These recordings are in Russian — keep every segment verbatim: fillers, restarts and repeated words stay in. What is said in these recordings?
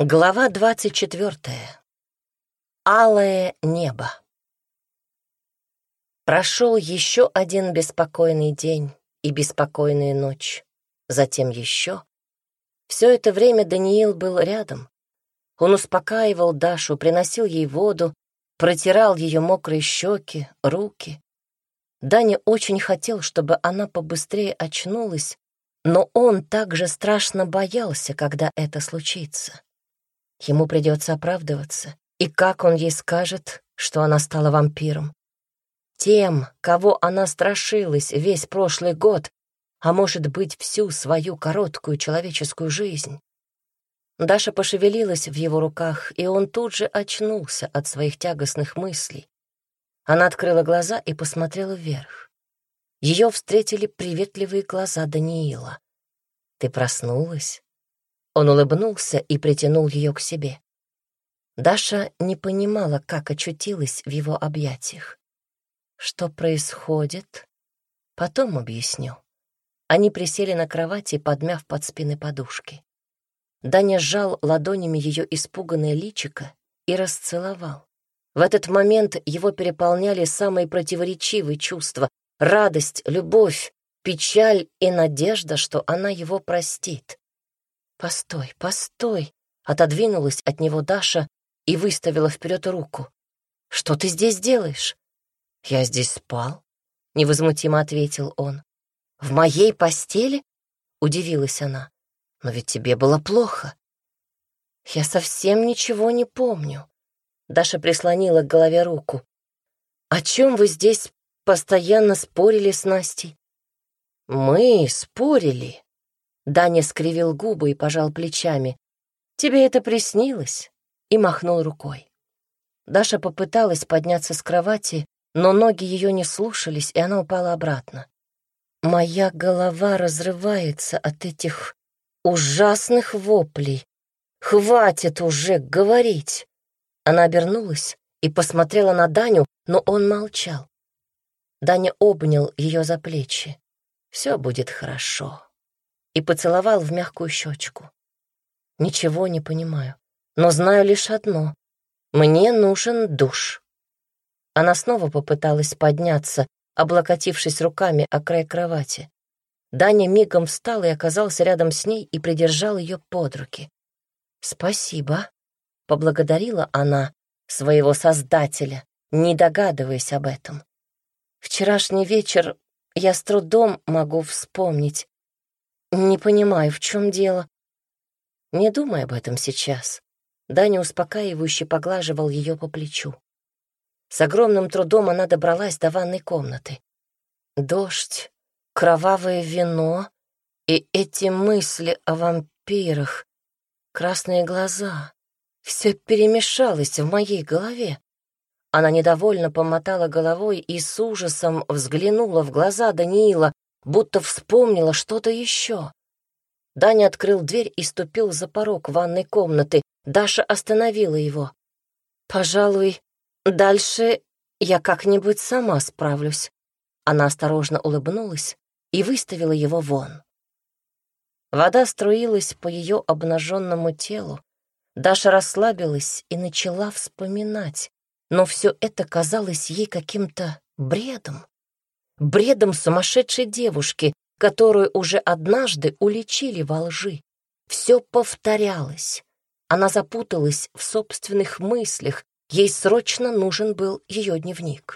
Глава двадцать четвертая. Алое небо. Прошел еще один беспокойный день и беспокойная ночь. Затем еще. Все это время Даниил был рядом. Он успокаивал Дашу, приносил ей воду, протирал ее мокрые щеки, руки. Даня очень хотел, чтобы она побыстрее очнулась, но он также страшно боялся, когда это случится. Ему придется оправдываться. И как он ей скажет, что она стала вампиром? Тем, кого она страшилась весь прошлый год, а может быть, всю свою короткую человеческую жизнь. Даша пошевелилась в его руках, и он тут же очнулся от своих тягостных мыслей. Она открыла глаза и посмотрела вверх. Ее встретили приветливые глаза Даниила. «Ты проснулась?» Он улыбнулся и притянул ее к себе. Даша не понимала, как очутилась в его объятиях. Что происходит? Потом объясню. Они присели на кровати, подмяв под спины подушки. Даня сжал ладонями ее испуганное личико и расцеловал. В этот момент его переполняли самые противоречивые чувства — радость, любовь, печаль и надежда, что она его простит. «Постой, постой!» — отодвинулась от него Даша и выставила вперед руку. «Что ты здесь делаешь?» «Я здесь спал», — невозмутимо ответил он. «В моей постели?» — удивилась она. «Но ведь тебе было плохо». «Я совсем ничего не помню». Даша прислонила к голове руку. «О чем вы здесь постоянно спорили с Настей?» «Мы спорили». Даня скривил губы и пожал плечами. «Тебе это приснилось?» И махнул рукой. Даша попыталась подняться с кровати, но ноги ее не слушались, и она упала обратно. «Моя голова разрывается от этих ужасных воплей. Хватит уже говорить!» Она обернулась и посмотрела на Даню, но он молчал. Даня обнял ее за плечи. «Все будет хорошо». И поцеловал в мягкую щечку. «Ничего не понимаю, но знаю лишь одно. Мне нужен душ». Она снова попыталась подняться, облокотившись руками о край кровати. Даня мигом встал и оказался рядом с ней и придержал ее под руки. «Спасибо», — поблагодарила она своего создателя, не догадываясь об этом. «Вчерашний вечер я с трудом могу вспомнить. Не понимаю, в чем дело». «Не думай об этом сейчас». Даня успокаивающе поглаживал ее по плечу. С огромным трудом она добралась до ванной комнаты. Дождь, кровавое вино и эти мысли о вампирах, красные глаза. Все перемешалось в моей голове. Она недовольно помотала головой и с ужасом взглянула в глаза Даниила, будто вспомнила что-то еще. Даня открыл дверь и ступил за порог ванной комнаты. Даша остановила его. «Пожалуй, дальше я как-нибудь сама справлюсь». Она осторожно улыбнулась и выставила его вон. Вода струилась по ее обнаженному телу. Даша расслабилась и начала вспоминать, но все это казалось ей каким-то бредом. Бредом сумасшедшей девушки, которую уже однажды уличили во лжи. Все повторялось. Она запуталась в собственных мыслях. Ей срочно нужен был ее дневник.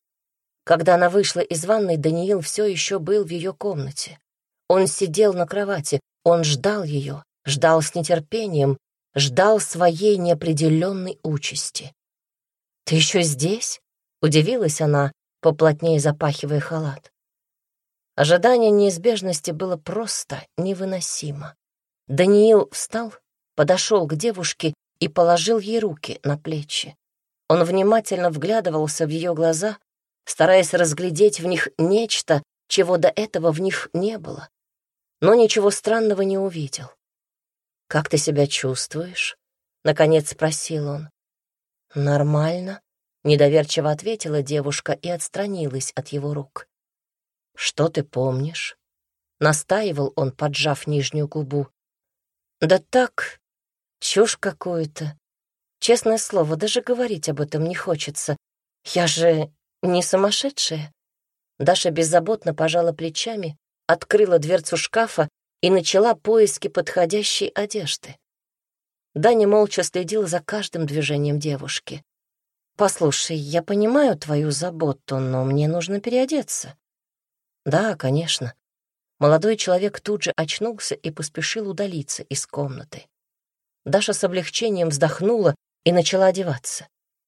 Когда она вышла из ванной, Даниил все еще был в ее комнате. Он сидел на кровати, он ждал ее, ждал с нетерпением, ждал своей неопределенной участи. «Ты еще здесь?» — удивилась она, поплотнее запахивая халат. Ожидание неизбежности было просто невыносимо. Даниил встал, подошел к девушке и положил ей руки на плечи. Он внимательно вглядывался в ее глаза, стараясь разглядеть в них нечто, чего до этого в них не было, но ничего странного не увидел. «Как ты себя чувствуешь?» — наконец спросил он. «Нормально», — недоверчиво ответила девушка и отстранилась от его рук. «Что ты помнишь?» — настаивал он, поджав нижнюю губу. «Да так, Чушь какую-то. Честное слово, даже говорить об этом не хочется. Я же не сумасшедшая. Даша беззаботно пожала плечами, открыла дверцу шкафа и начала поиски подходящей одежды. Даня молча следил за каждым движением девушки. «Послушай, я понимаю твою заботу, но мне нужно переодеться». «Да, конечно». Молодой человек тут же очнулся и поспешил удалиться из комнаты. Даша с облегчением вздохнула и начала одеваться.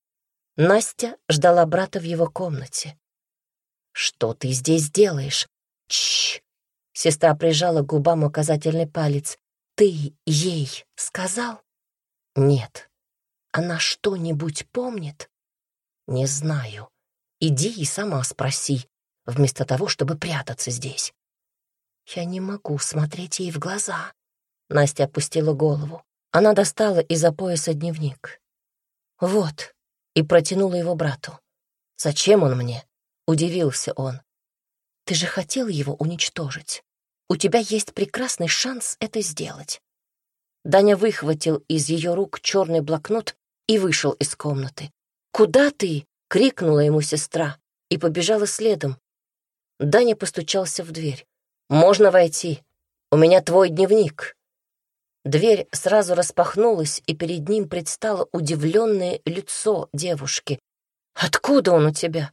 Настя ждала брата в его комнате. «Что ты здесь делаешь?» «Чш!» Сестра прижала к губам указательный палец. «Ты ей сказал?» «Нет». «Она что-нибудь помнит?» «Не знаю. Иди и сама спроси, вместо того, чтобы прятаться здесь». «Я не могу смотреть ей в глаза». Настя опустила голову. Она достала из-за пояса дневник. «Вот», и протянула его брату. «Зачем он мне?» — удивился он. «Ты же хотел его уничтожить. У тебя есть прекрасный шанс это сделать». Даня выхватил из ее рук черный блокнот и вышел из комнаты. «Куда ты?» — крикнула ему сестра и побежала следом. Даня постучался в дверь. «Можно войти? У меня твой дневник». Дверь сразу распахнулась, и перед ним предстало удивленное лицо девушки. «Откуда он у тебя?»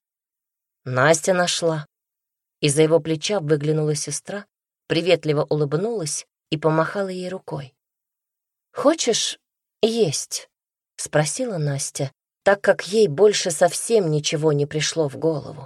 Настя нашла. Из-за его плеча выглянула сестра, приветливо улыбнулась и помахала ей рукой. «Хочешь есть?» — спросила Настя, так как ей больше совсем ничего не пришло в голову.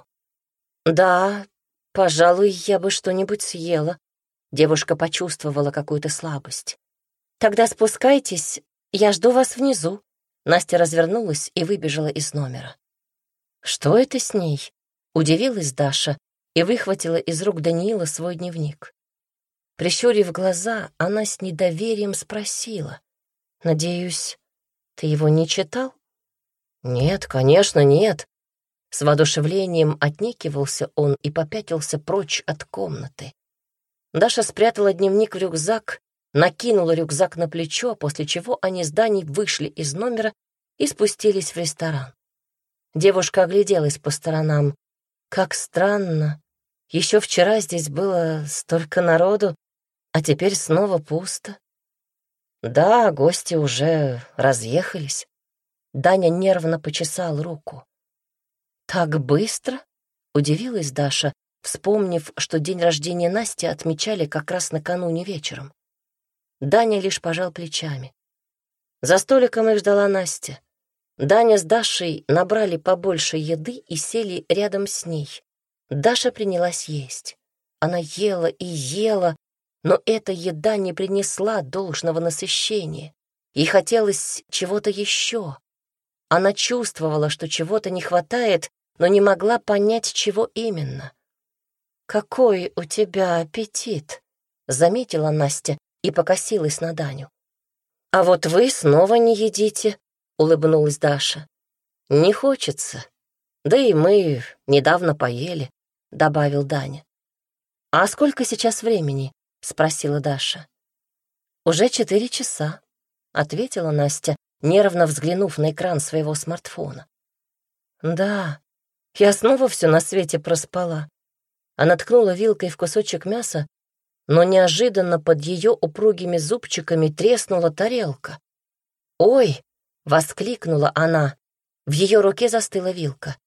«Да, пожалуй, я бы что-нибудь съела». Девушка почувствовала какую-то слабость. «Тогда спускайтесь, я жду вас внизу». Настя развернулась и выбежала из номера. «Что это с ней?» — удивилась Даша и выхватила из рук Даниила свой дневник. Прищурив глаза, она с недоверием спросила. «Надеюсь, ты его не читал?» «Нет, конечно, нет». С воодушевлением отнекивался он и попятился прочь от комнаты. Даша спрятала дневник в рюкзак, накинула рюкзак на плечо, после чего они с Даней вышли из номера и спустились в ресторан. Девушка огляделась по сторонам. Как странно. Еще вчера здесь было столько народу, а теперь снова пусто. Да, гости уже разъехались. Даня нервно почесал руку. «Так быстро?» — удивилась Даша, вспомнив, что день рождения Насти отмечали как раз накануне вечером. Даня лишь пожал плечами. За столиком их ждала Настя. Даня с Дашей набрали побольше еды и сели рядом с ней. Даша принялась есть. Она ела и ела, но эта еда не принесла должного насыщения. Ей хотелось чего-то еще. Она чувствовала, что чего-то не хватает, но не могла понять, чего именно. «Какой у тебя аппетит!» — заметила Настя и покосилась на Даню. «А вот вы снова не едите», — улыбнулась Даша. «Не хочется. Да и мы недавно поели», — добавил Даня. «А сколько сейчас времени?» — спросила Даша. «Уже четыре часа», — ответила Настя, нервно взглянув на экран своего смартфона. «Да, я снова все на свете проспала». Она ткнула вилкой в кусочек мяса, но неожиданно под ее упругими зубчиками треснула тарелка. «Ой!» — воскликнула она. В ее руке застыла вилка.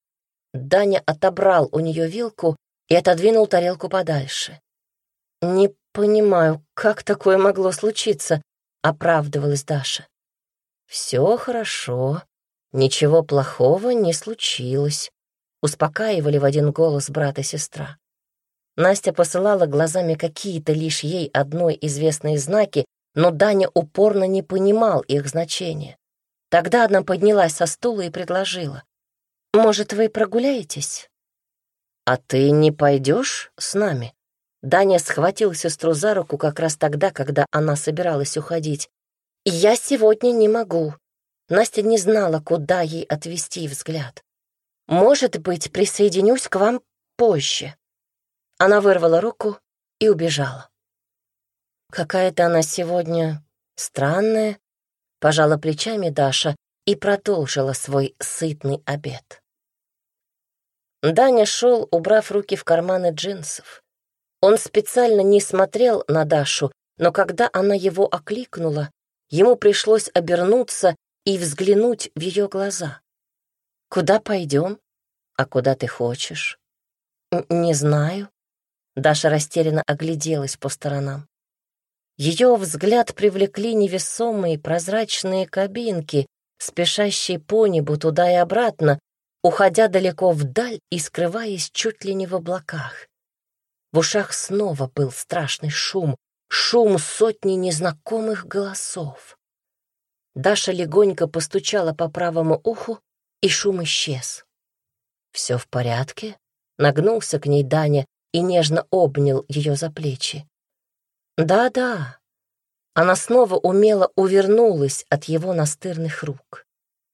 Даня отобрал у нее вилку и отодвинул тарелку подальше. «Не понимаю, как такое могло случиться?» — оправдывалась Даша. «Все хорошо, ничего плохого не случилось», — успокаивали в один голос брат и сестра. Настя посылала глазами какие-то лишь ей одной известные знаки, но Даня упорно не понимал их значения. Тогда она поднялась со стула и предложила. «Может, вы прогуляетесь?» «А ты не пойдешь с нами?» Даня схватил сестру за руку как раз тогда, когда она собиралась уходить. «Я сегодня не могу». Настя не знала, куда ей отвести взгляд. «Может быть, присоединюсь к вам позже». Она вырвала руку и убежала. «Какая-то она сегодня странная», Пожала плечами Даша и продолжила свой сытный обед. Даня шел, убрав руки в карманы джинсов. Он специально не смотрел на Дашу, но когда она его окликнула, ему пришлось обернуться и взглянуть в ее глаза. «Куда пойдем? А куда ты хочешь?» «Не знаю». Даша растерянно огляделась по сторонам. Ее взгляд привлекли невесомые прозрачные кабинки, спешащие по небу туда и обратно, уходя далеко вдаль и скрываясь чуть ли не в облаках. В ушах снова был страшный шум, шум сотни незнакомых голосов. Даша легонько постучала по правому уху, и шум исчез. «Все в порядке?» — нагнулся к ней Даня и нежно обнял ее за плечи. «Да-да». Она снова умело увернулась от его настырных рук.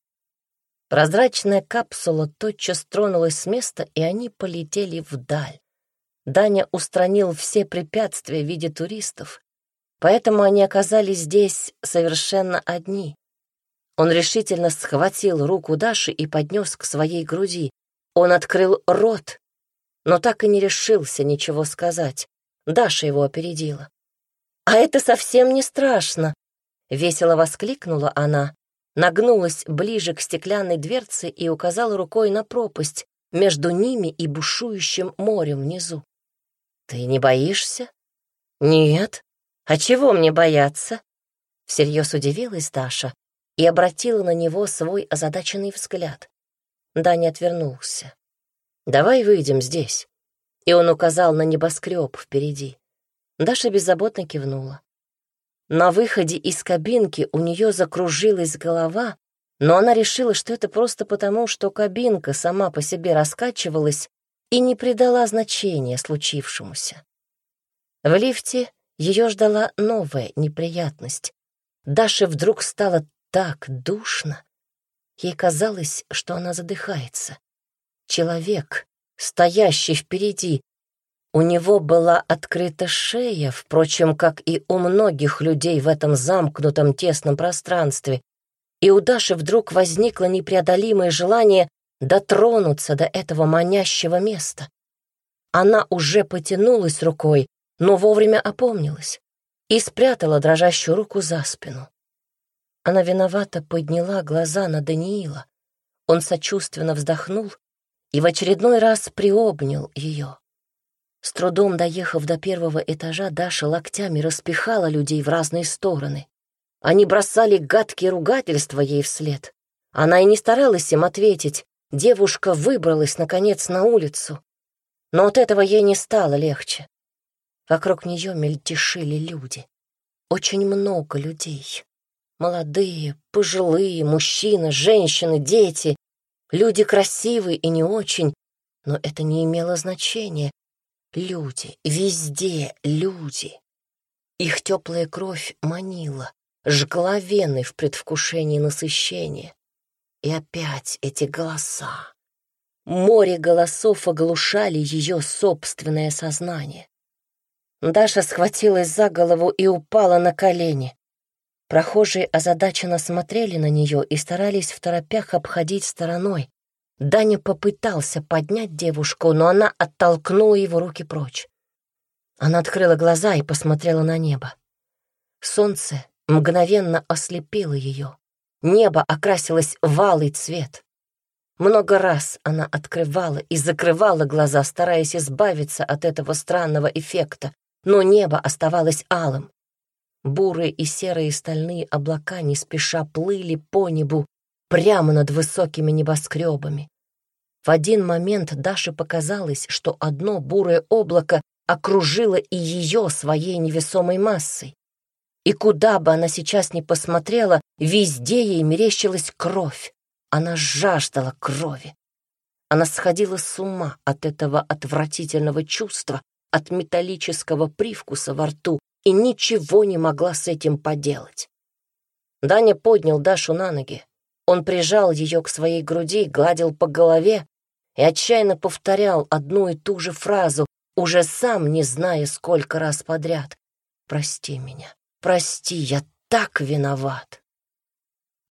Прозрачная капсула тотчас тронулась с места, и они полетели вдаль. Даня устранил все препятствия в виде туристов, поэтому они оказались здесь совершенно одни. Он решительно схватил руку Даши и поднес к своей груди. Он открыл рот, но так и не решился ничего сказать. Даша его опередила. «А это совсем не страшно!» — весело воскликнула она, нагнулась ближе к стеклянной дверце и указала рукой на пропасть между ними и бушующим морем внизу. «Ты не боишься?» «Нет. А чего мне бояться?» Всерьез удивилась Даша и обратила на него свой озадаченный взгляд. Даня отвернулся. «Давай выйдем здесь». И он указал на небоскреб впереди. Даша беззаботно кивнула. На выходе из кабинки у нее закружилась голова, но она решила, что это просто потому, что кабинка сама по себе раскачивалась и не придала значения случившемуся. В лифте ее ждала новая неприятность. Даше вдруг стало так душно. Ей казалось, что она задыхается. Человек, стоящий впереди, у него была открыта шея, впрочем, как и у многих людей в этом замкнутом тесном пространстве, и у Даши вдруг возникло непреодолимое желание дотронуться до этого манящего места. Она уже потянулась рукой, но вовремя опомнилась и спрятала дрожащую руку за спину. Она виновато подняла глаза на Даниила. Он сочувственно вздохнул и в очередной раз приобнял ее. С трудом доехав до первого этажа, Даша локтями распихала людей в разные стороны. Они бросали гадкие ругательства ей вслед. Она и не старалась им ответить. Девушка выбралась, наконец, на улицу. Но от этого ей не стало легче. Вокруг нее мельтешили люди. Очень много людей. Молодые, пожилые, мужчины, женщины, дети. Люди красивые и не очень, но это не имело значения. Люди, везде люди. Их теплая кровь манила, жгла вены в предвкушении насыщения. И опять эти голоса. Море голосов оглушали ее собственное сознание. Даша схватилась за голову и упала на колени. Прохожие озадаченно смотрели на нее и старались второпях обходить стороной. Даня попытался поднять девушку, но она оттолкнула его руки прочь. Она открыла глаза и посмотрела на небо. Солнце мгновенно ослепило ее. Небо окрасилось в алый цвет. Много раз она открывала и закрывала глаза, стараясь избавиться от этого странного эффекта, но небо оставалось алым. Бурые и серые стальные облака не спеша плыли по небу прямо над высокими небоскребами. В один момент Даше показалось, что одно бурое облако окружило и ее своей невесомой массой. И куда бы она сейчас ни посмотрела, везде ей мерещилась кровь. Она жаждала крови. Она сходила с ума от этого отвратительного чувства, от металлического привкуса во рту, и ничего не могла с этим поделать. Даня поднял Дашу на ноги. Он прижал ее к своей груди, гладил по голове и отчаянно повторял одну и ту же фразу, уже сам не зная сколько раз подряд. «Прости меня, прости, я так виноват».